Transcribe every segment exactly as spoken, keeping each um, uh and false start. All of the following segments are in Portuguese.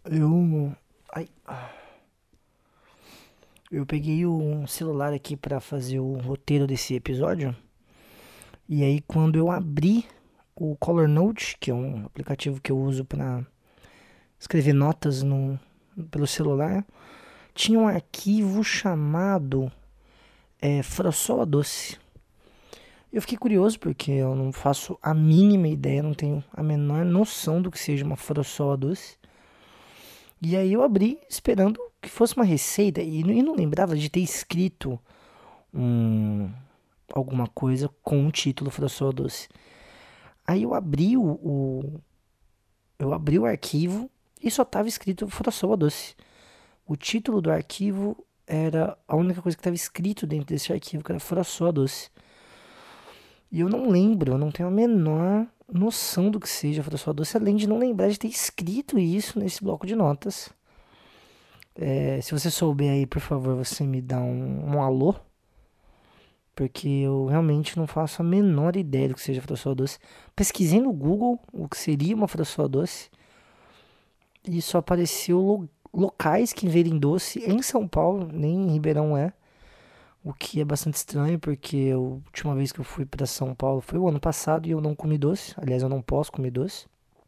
Eu. Ai. Eu peguei o celular aqui pra fazer o roteiro desse episódio. E aí, quando eu abri o Color Note, que é um aplicativo que eu uso pra escrever notas no, pelo celular, tinha um arquivo chamado é, Frossola Doce. Eu fiquei curioso porque eu não faço a mínima ideia, não tenho a menor noção do que seja uma frossola doce. E aí eu abri esperando que fosse uma receita e não, e não lembrava de ter escrito um, alguma coisa com o título Frossola Doce. Aí eu abri o, o- eu abri o arquivo e só estava escrito Frossola Doce. O título do arquivo era a única coisa que estava escrito dentro desse arquivo, que era Frossola Doce. E eu não lembro, eu não tenho a menor noção do que seja Frossola Doce, além de não lembrar de ter escrito isso nesse bloco de notas. É, se você souber aí, por favor, você me dá um, um alô, porque eu realmente não faço a menor ideia do que seja frossola doce. Pesquisei no Google o que seria uma frossola doce e só apareceu lo- locais que vendem doce em São Paulo, nem em Ribeirão é, o que é bastante estranho, porque a última vez que eu fui para São Paulo foi o ano passado e eu não comi doce. Aliás, eu não posso comer doce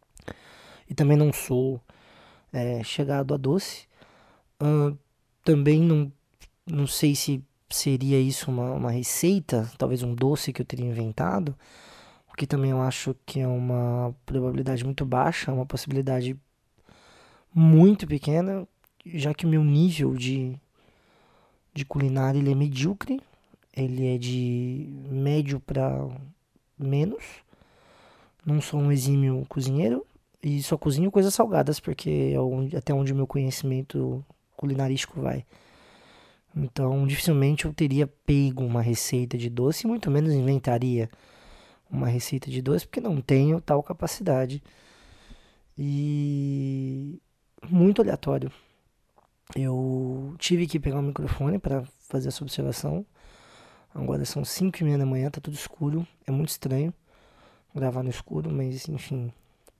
e também não sou é, chegado a doce. Ahn, também não Não sei se seria isso uma, uma receita, talvez um doce que eu teria inventado, o que também eu acho que é uma probabilidade muito baixa, uma possibilidade muito pequena, já que o meu nível de, de culinária ele é medíocre, ele é de médio para menos. Não sou um exímio cozinheiro e só cozinho coisas salgadas, porque é onde- até onde o meu conhecimento culinarístico vai. Então, dificilmente eu teria pego uma receita de doce, muito menos inventaria uma receita de doce, porque não tenho tal capacidade. E muito aleatório. Eu tive que pegar o microfone para fazer essa observação. Agora são cinco e meia da manhã, tá tudo escuro. É muito estranho gravar no escuro, mas enfim.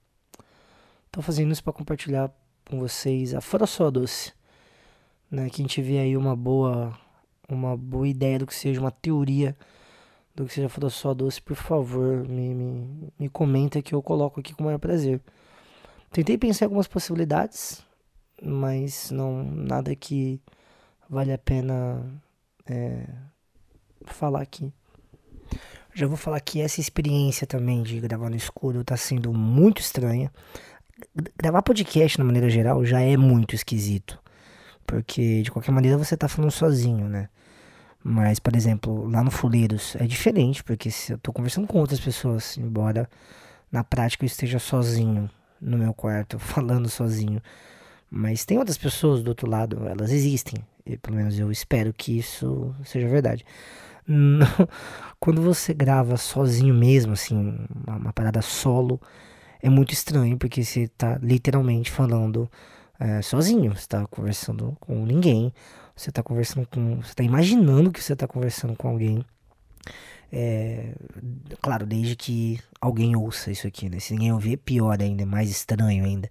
Tô fazendo isso para compartilhar com vocês a Fora Só Doce, né? Quem tiver aí uma boa, uma boa ideia do que seja uma teoria do que seja Fora Só Doce, por favor, me, me, me comenta que eu coloco aqui com o maior prazer. Tentei pensar em algumas possibilidades, mas não nada que vale a pena é, falar aqui. Já vou falar que essa experiência também de gravar no escuro tá sendo muito estranha. Gravar podcast, na maneira geral, já é muito esquisito. Porque, de qualquer maneira, você tá falando sozinho, né? Mas, por exemplo, lá no Fuleiros é diferente, porque se eu tô conversando com outras pessoas, embora na prática eu esteja sozinho no meu quarto, falando sozinho. Mas tem outras pessoas do outro lado, elas existem. E pelo menos eu espero que isso seja verdade. Não- Quando você grava sozinho mesmo, assim, uma, uma parada solo, é muito estranho, porque você tá literalmente falando é, sozinho. Você tá conversando com ninguém. Você tá conversando com. Você tá imaginando que você tá conversando com alguém. É, claro, desde que alguém ouça isso aqui, né? Se ninguém ouvir, é pior ainda, é mais estranho ainda.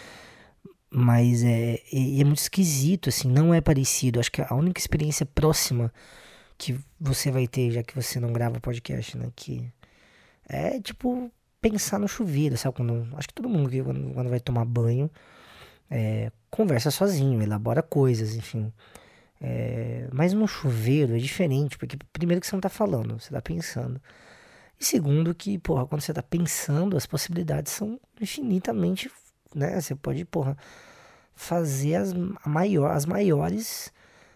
Mas é, e é muito esquisito, assim, não é parecido. Acho que a única experiência próxima que você vai ter, já que você não grava podcast, né? Que é tipo pensar no chuveiro, sabe? Quando, acho que todo mundo que quando, quando vai tomar banho é, conversa sozinho, elabora coisas, enfim. É, mas no chuveiro é diferente, porque primeiro que você não tá falando, você tá pensando. E segundo que, porra, quando você tá pensando, as possibilidades são infinitamente, né? Você pode, porra, fazer as, a maior, as maiores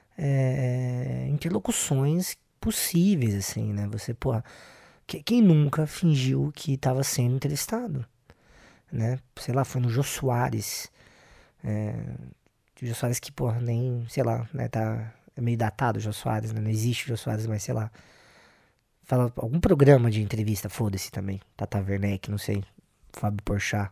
é, interlocuções possíveis, assim, né? Você, porra, que- quem nunca fingiu que estava sendo entrevistado, né? Sei lá, foi no Jô Soares. É, o Jô Soares que, porra, nem, sei lá, né? Tá é meio datado o Jô Soares, né? Não existe o Jô Soares, mas sei lá. Fala algum programa de entrevista, foda-se também. Tata Werneck, não sei. Fábio Porchat.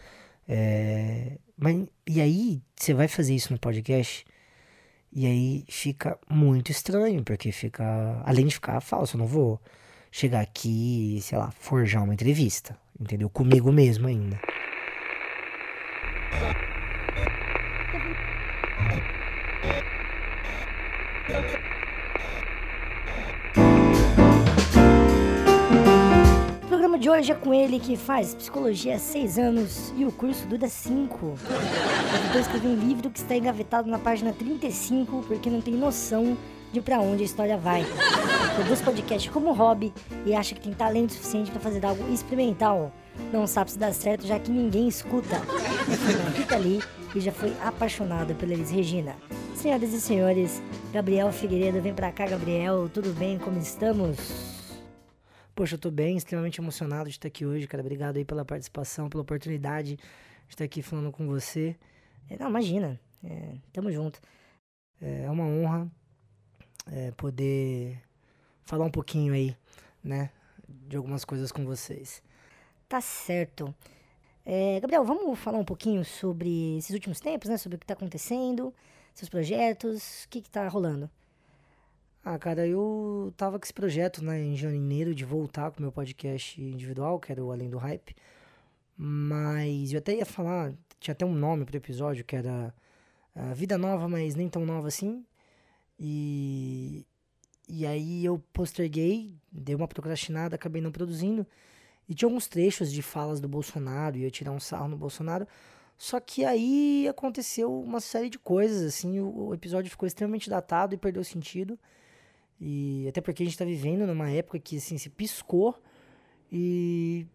É, mas, e aí, você vai fazer isso no podcast, e aí fica muito estranho, porque fica. Além de ficar falso, eu não vou chegar aqui e, sei lá, forjar uma entrevista, entendeu? Comigo mesmo ainda. O programa de hoje é com ele, que faz psicologia há seis anos e o curso dura cinco. Ele tentou escrever um livro que está engavetado na página trinta e cinco porque não tem noção de pra onde a história vai. Produz podcast como hobby e acha que tem talento suficiente para fazer algo experimental. Não sabe se dá certo, já que ninguém escuta. É fã da Rita Lee e já foi apaixonado pela Elis Regina. Senhoras e senhores, Gabriel Figueiredo, vem pra cá, Gabriel. Tudo bem? Como estamos? Poxa, eu tô bem, extremamente emocionado de estar aqui hoje, cara. Obrigado aí pela participação, pela oportunidade de estar aqui falando com você. É, não, imagina. É, tamo junto. É uma honra é, poder falar um pouquinho aí, né, de algumas coisas com vocês. Tá certo. É, Gabriel, vamos falar um pouquinho sobre esses últimos tempos, né? Sobre o que tá acontecendo, seus projetos, o que que tá rolando? Ah, cara, eu tava com esse projeto, né, em janeiro de voltar com o meu podcast individual, que era o Além do Hype. Mas eu até ia falar, tinha até um nome pro episódio, que era uh, Vida Nova, mas nem tão nova assim. E, e aí eu posterguei, dei uma procrastinada, acabei não produzindo. E tinha alguns trechos de falas do Bolsonaro, ia tirar um sarro no Bolsonaro. Só que aí aconteceu uma série de coisas, assim, o, o episódio ficou extremamente datado e perdeu sentido. E até porque a gente tá vivendo numa época que, assim, se piscou e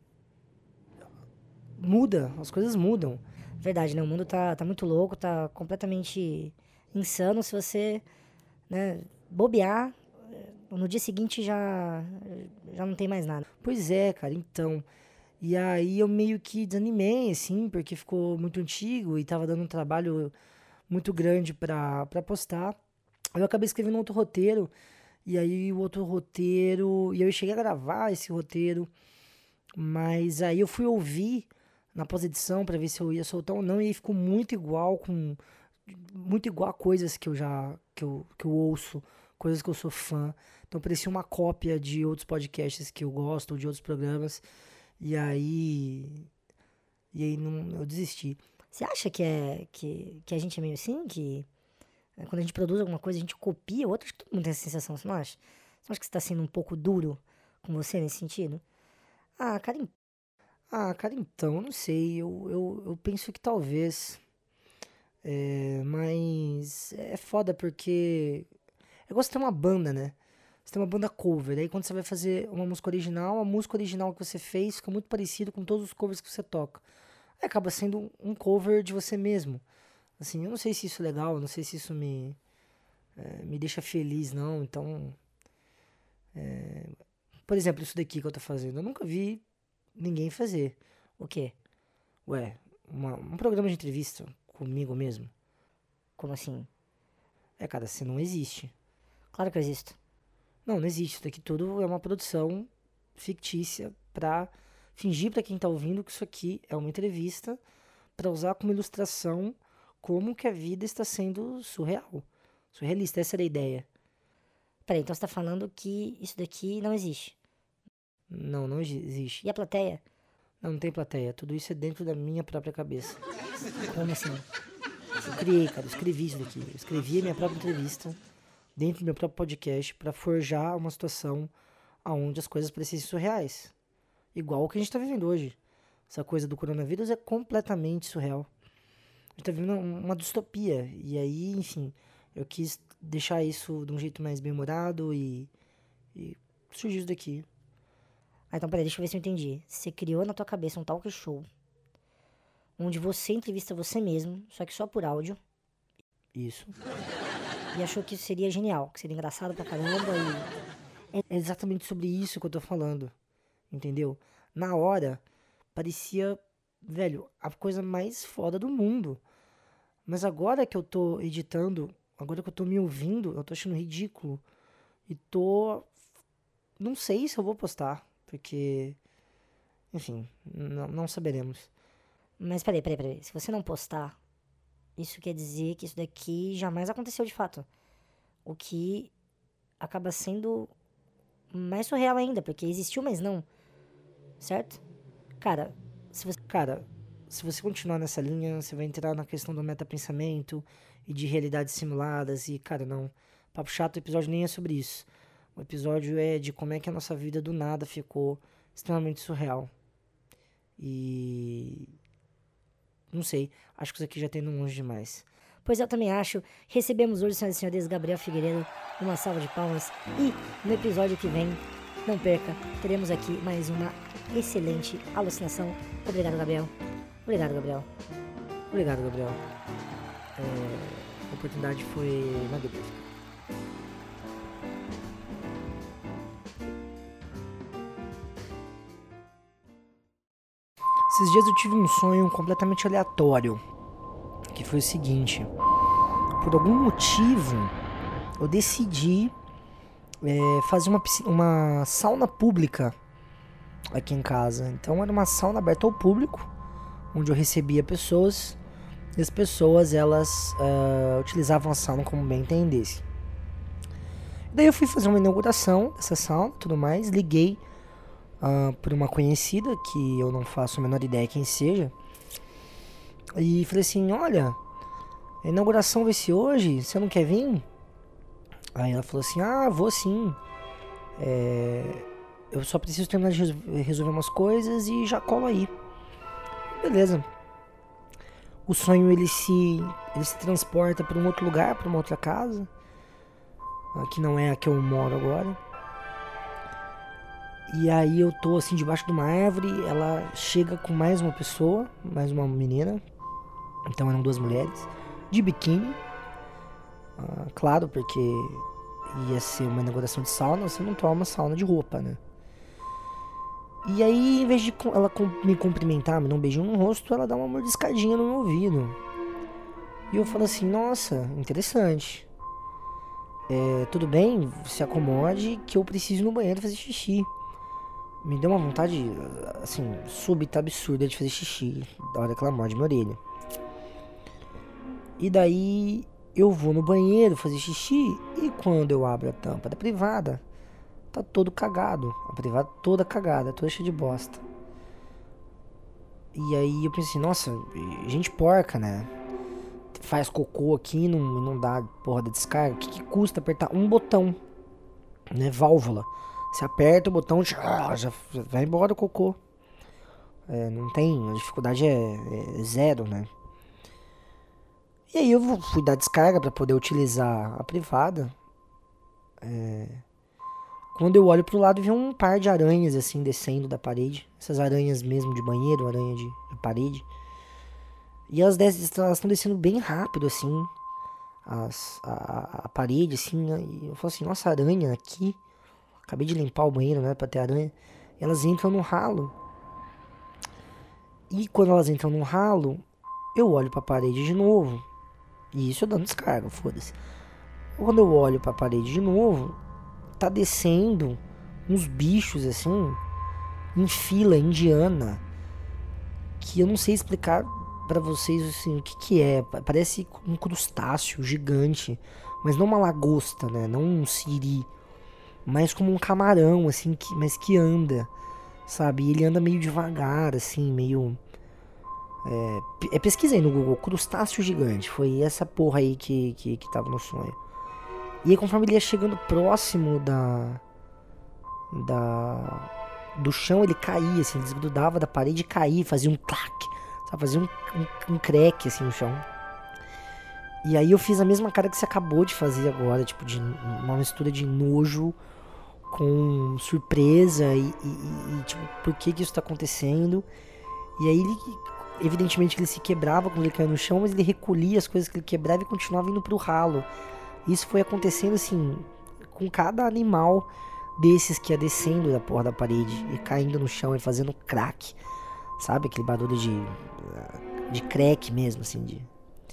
muda, as coisas mudam. Verdade, né? O mundo tá, tá muito louco, tá completamente insano. Se você, né, bobear, no dia seguinte já, já não tem mais nada. Pois é, cara, então. E aí eu meio que desanimei, assim, porque ficou muito antigo e tava dando um trabalho muito grande pra, pra postar. Eu acabei escrevendo outro roteiro, e aí o outro roteiro... E aí eu cheguei a gravar esse roteiro, mas aí eu fui ouvir na pós-edição pra ver se eu ia soltar ou não, e aí ficou muito igual com... Muito igual a coisas que eu já... Que eu, que eu ouço, coisas que eu sou fã. Então parecia uma cópia de outros podcasts que eu gosto, ou de outros programas. E aí... E aí não, eu desisti. Você acha que, é, que, que a gente é meio assim? Que é, quando a gente produz alguma coisa, a gente copia outra? Acho que todo mundo tem essa sensação, você não acha? Você não acha que você tá sendo um pouco duro com você nesse sentido? Ah, cara, em- Ah, cara, então, eu não sei. Eu, eu, eu penso que talvez. É, mas é foda porque. É igual você ter uma banda, né? Você tem uma banda cover. Aí quando você vai fazer uma música original, a música original que você fez fica muito parecido com todos os covers que você toca. Aí acaba sendo um cover de você mesmo. Assim, eu não sei se isso é legal, eu não sei se isso me, é, me deixa feliz, não. Então, por exemplo, isso daqui que eu tô fazendo, eu nunca vi ninguém fazer. o quê? Ué, uma- um programa de entrevista comigo mesmo. Como assim? É, cara, você não existe. Claro que eu existo. Não, não existe. Isso daqui tudo é uma produção fictícia pra fingir pra quem tá ouvindo que isso aqui é uma entrevista pra usar como ilustração como que a vida está sendo surreal. Surrealista, essa era a ideia. Peraí, então você tá falando que isso daqui não existe. Não, não exi- existe. E a plateia? Não, não tem plateia. Tudo isso é dentro da minha própria cabeça. Como assim? Eu criei, cara, eu escrevi isso daqui. Eu escrevi a minha própria entrevista dentro do meu próprio podcast pra forjar uma situação onde as coisas parecem surreais. Igual o que a gente tá vivendo hoje. Essa coisa do coronavírus é completamente surreal. A gente tá vivendo uma uma distopia. E aí, enfim, eu quis deixar isso de um jeito mais bem-humorado e, e surgiu isso daqui. Ah, então peraí, deixa eu ver se eu entendi. Você criou na tua cabeça um talk show onde você entrevista você mesmo, só que só por áudio, Isso. e achou que isso seria genial, que seria engraçado pra caramba e... É exatamente sobre isso que eu tô falando. Entendeu? Na hora, parecia, velho, a coisa mais foda do mundo. Mas agora que eu tô editando, agora que eu tô me ouvindo, eu tô achando ridículo. E tô. Não sei se eu vou postar, porque. Enfim, não, não saberemos. Mas peraí, peraí, peraí. Se você não postar, isso quer dizer que isso daqui jamais aconteceu de fato. O que acaba sendo mais surreal ainda, porque existiu, mas não. Certo? Cara, se você... Cara, se você continuar nessa linha, você vai entrar na questão do metapensamento e de realidades simuladas. E, cara, não. Papo chato, o episódio nem é sobre isso. O episódio é de como é que a nossa vida do nada ficou extremamente surreal. E... não sei. Acho que isso aqui já tá indo longe demais. Pois eu também acho. Recebemos hoje, senhoras e senhores, Gabriel Figueiredo. Uma salva de palmas. E no episódio que vem, não perca, teremos aqui mais uma excelente alucinação. Obrigado, Gabriel. Obrigado, Gabriel. Obrigado, Gabriel. É, a oportunidade foi magnífica. Esses dias eu tive um sonho completamente aleatório, que foi o seguinte: por algum motivo eu decidi é, fazer uma, piscina, uma sauna pública aqui em casa. Então era uma sauna aberta ao público, onde eu recebia pessoas, e as pessoas elas uh, utilizavam a sauna como bem entendesse. Daí eu fui fazer uma inauguração dessa sauna, tudo mais, liguei uh, por uma conhecida que eu não faço a menor ideia quem seja, e falei assim: olha, a inauguração vai ser hoje, você não quer vir? Aí ela falou assim: ah, vou sim, é, eu só preciso terminar de resolver umas coisas e já colo aí. Beleza. O sonho ele se, ele se transporta para um outro lugar, para uma outra casa, que não é a que eu moro agora. E aí eu tô assim debaixo de uma árvore, ela chega com mais uma pessoa, mais uma menina. Então eram duas mulheres, de biquíni. Ah, claro, porque ia ser uma inauguração de sauna, você não toma sauna de roupa, né? E aí, em vez de ela me cumprimentar, me dar um beijinho no rosto, ela dá uma mordiscadinha no meu ouvido. E eu falo assim: nossa, interessante. É, tudo bem, se acomode que eu preciso ir no banheiro fazer xixi. Me deu uma vontade, assim, súbita, absurda de fazer xixi da hora que ela morde minha orelha. E daí eu vou no banheiro fazer xixi, e quando eu abro a tampa da privada, tá todo cagado. A privada toda cagada, toda cheia de bosta. E aí eu pensei: nossa, gente porca, né? Faz cocô aqui e não, não dá porra da descarga. O que, que custa apertar um botão, né? Válvula. Você aperta o botão, já, já vai embora o cocô. É, não tem, a dificuldade é, é zero, né? E aí eu fui dar descarga pra poder utilizar a privada. É... Quando eu olho pro lado, vi um par de aranhas assim descendo da parede. Essas aranhas mesmo de banheiro, aranha de, de parede. E elas estão descendo bem rápido assim, as, a, a parede assim, né? E eu falo assim: nossa, aranha aqui. Acabei de limpar o banheiro, né, pra ter aranha. E elas entram no ralo. E quando elas entram no ralo, eu olho pra parede de novo. E isso eu dando descarga, foda-se. Quando eu olho pra parede de novo, tá descendo uns bichos assim, em fila indiana, que eu não sei explicar pra vocês assim, o que que é. Parece um crustáceo gigante, mas não uma lagosta, né, não um siri, mas como um camarão assim, que, mas que anda, sabe? E ele anda meio devagar assim, meio... É, é, pesquisei no Google, crustáceo gigante, foi essa porra aí que, que, que tava no sonho. E aí conforme ele ia chegando próximo da, da do chão, ele caía, assim, desgrudava da parede e caía, fazia um clac, sabe? Fazia um, um, um crack assim no chão. E aí eu fiz a mesma cara que você acabou de fazer agora, tipo, de uma mistura de nojo com surpresa e, e, e tipo, por que que isso tá acontecendo? E aí ele, evidentemente ele se quebrava quando ele caía no chão, mas ele recolhia as coisas que ele quebrava e continuava indo pro ralo. Isso foi acontecendo assim, com cada animal desses que ia descendo da porra da parede e caindo no chão e fazendo crack, sabe? Aquele barulho de, de crack mesmo, assim, de...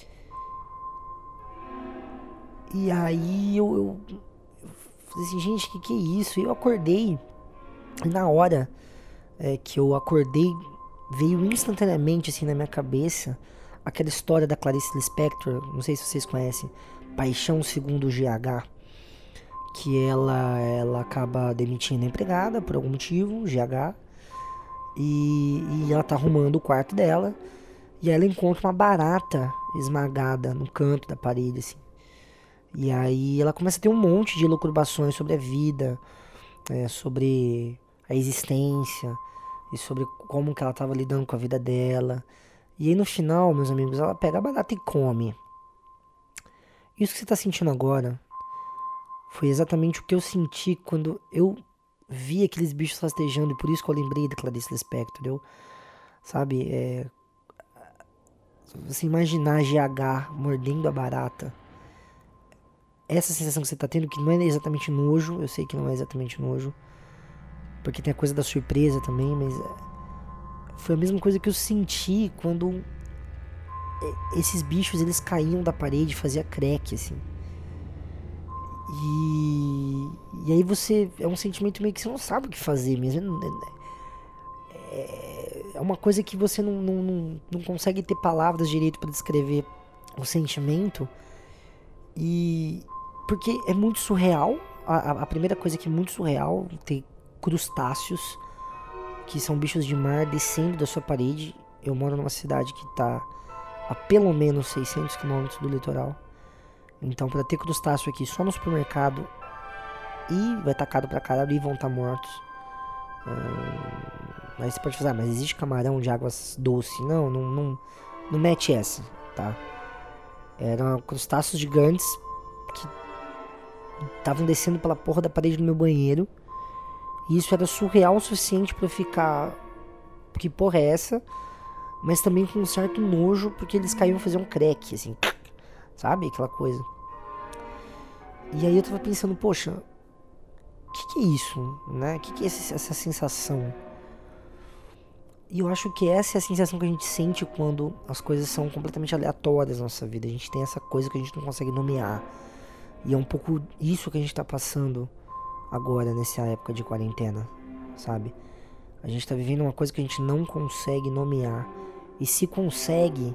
E aí eu, eu, eu falei assim: gente, que que é isso? E eu acordei, e na hora é, que eu acordei, veio instantaneamente assim na minha cabeça aquela história da Clarice Lispector, não sei se vocês conhecem, Paixão Segundo G H, que ela, ela acaba demitindo a empregada por algum motivo, G H, e, e ela tá arrumando o quarto dela, E aí ela encontra uma barata esmagada no canto da parede, assim. E aí ela começa a ter um monte de elucubrações sobre a vida, é, sobre a existência e sobre como que ela estava lidando com a vida dela. E aí no final, meus amigos, ela pega a barata e come. Isso que você está sentindo agora foi exatamente o que eu senti quando eu vi aqueles bichos rastejando, e por isso que eu lembrei da Clarice Lispector. Eu, sabe, é, você imaginar G H mordendo a barata, essa sensação que você tá tendo, que não é exatamente nojo, eu sei que não é exatamente nojo, porque tem a coisa da surpresa também, mas foi a mesma coisa que eu senti quando esses bichos, eles caíam da parede, fazia crack, assim. E, e aí você, é um sentimento meio que você não sabe o que fazer mesmo. É, é uma coisa que você não, não, não, não consegue ter palavras direito para descrever o sentimento. E porque é muito surreal. A, a primeira coisa que é muito surreal, ter crustáceos, que são bichos de mar, descendo da sua parede. Eu moro numa cidade que está a pelo menos seiscentos quilômetros do litoral. Então, para ter crustáceo aqui só no supermercado, e vai estar caro pra caralho, e vão estar mortos. Hum, aí você pode fazer, ah, mas existe camarão de águas doces? Não, não, não, não mete essa, tá? Eram crustáceos gigantes que estavam descendo pela porra da parede do meu banheiro. E isso era surreal o suficiente pra eu ficar... Que porra é essa? Mas também com um certo nojo, porque eles caíam fazer um crack, assim... Sabe? Aquela coisa. E aí eu tava pensando, poxa, o que, que é isso, né? O que, que é essa, essa sensação? E eu acho que essa é a sensação que a gente sente quando as coisas são completamente aleatórias na nossa vida. A gente tem essa coisa que a gente não consegue nomear. E é um pouco isso que a gente tá passando agora, nessa época de quarentena, sabe? A gente tá vivendo uma coisa que a gente não consegue nomear. E se consegue...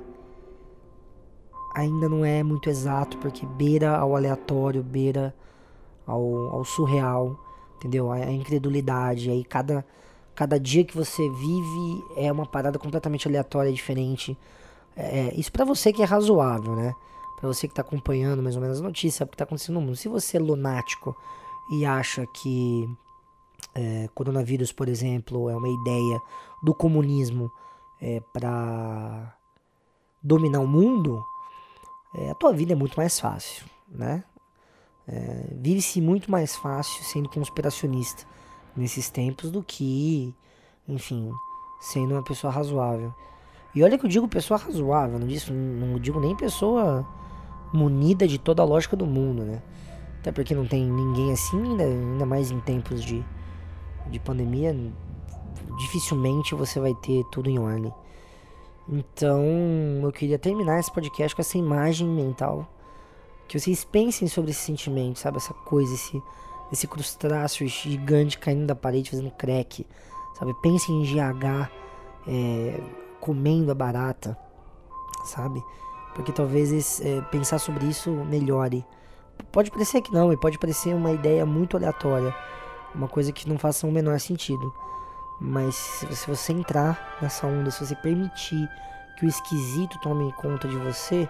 ainda não é muito exato, porque beira ao aleatório, beira ao, ao surreal, entendeu? A, a incredulidade. Aí cada, cada dia que você vive é uma parada completamente aleatória, diferente. É, isso pra você que é razoável, né? Pra você que tá acompanhando mais ou menos as notícias, sabe o que tá acontecendo no mundo. Se você é lunático e acha que é, coronavírus, por exemplo, é uma ideia do comunismo é, pra dominar o mundo... É, a tua vida é muito mais fácil, né? É, vive-se muito mais fácil sendo conspiracionista nesses tempos do que, enfim, sendo uma pessoa razoável. E olha que eu digo pessoa razoável, não, disso, não digo nem pessoa munida de toda a lógica do mundo, né? Até porque não tem ninguém assim, ainda, ainda mais em tempos de, de pandemia, dificilmente você vai ter tudo em ordem. Então, eu queria terminar esse podcast com essa imagem mental. Que vocês pensem sobre esse sentimento, sabe? Essa coisa, esse, esse crustáceo gigante caindo da parede, fazendo crack, sabe? Pensem em G H é, comendo a barata, sabe? Porque talvez é, pensar sobre isso melhore. Pode parecer que não, e pode parecer uma ideia muito aleatória. Uma coisa que não faça o menor sentido. Mas se você entrar nessa onda, se você permitir que o esquisito tome conta de você,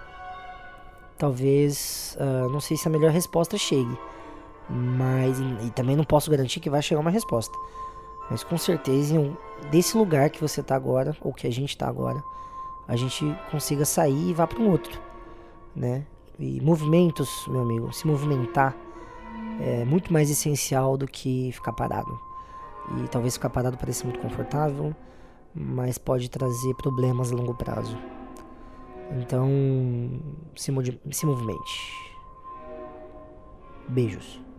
talvez, uh, não sei se a melhor resposta chegue. Mas, e também não posso garantir que vai chegar uma resposta. Mas com certeza, desse lugar que você tá agora, ou que a gente tá agora, a gente consiga sair e vá para um outro, né? E movimentos, meu amigo, se movimentar é muito mais essencial do que ficar parado. E talvez ficar parado pareça muito confortável, mas pode trazer problemas a longo prazo. Então, se, se movimente. Beijos.